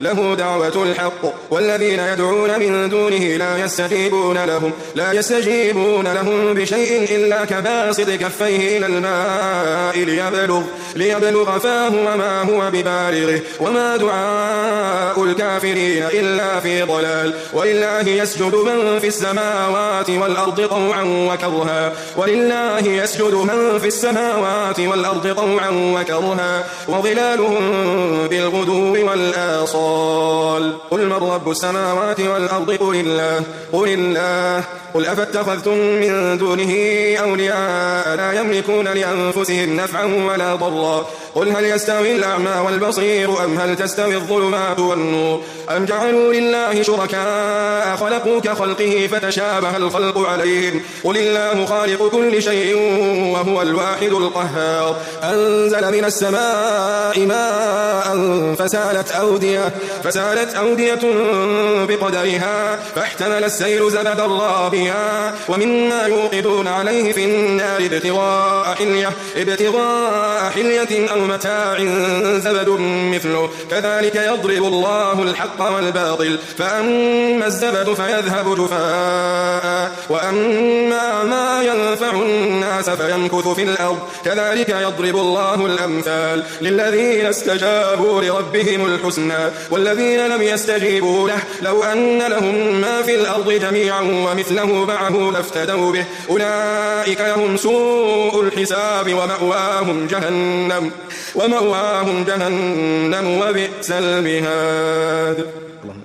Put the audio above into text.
له دعوة الحق والذين يدعون من دونه لا يستجيبون لهم بشيء إلا كباسط كفيه إلى الماء ليبلغ فاه وما هو ببالغه وما دعاء الكافرين إلا في ضلال. ولله يسجد من في السماوات والأرض طوعا وكرها وظلالهم بالغدو والآصال. قل من رب السماوات والأرض قل الله قل أفاتخذتم من دونه أولياء لا يملكون لأنفسهم نفعا ولا ضرا. قل هل يستوي الأعمى والبصير أم هل تستوي الظلمات والنور أم جعلوا لله شركاء خلقوا كخلقه فتشابه الخلق عليهم. قل الله خالق كل شيء وهو الواحد القهار. أنزل من السماء ماء فسالت أودية بقدرها فاحتمل السيل زبدا رابيا ومما يوقدون عليه في النار ابتغاء حلية أو متاع زبد مثله كذلك يضرب الله الحق والباطل فأما الزبد فيذهب جفاء وأما ما ينفع الناس فيمكث في الأرض كذلك يضرب الله الأمثال للذين استجابوا لربهم الحسنى والذين لم يستجيبوا له لو أن لهم ما في الأرض جميعا ومثله معه لافتدوا به أولئك لهم سوء الحساب ومأواهم جهنم وبئس المهاد.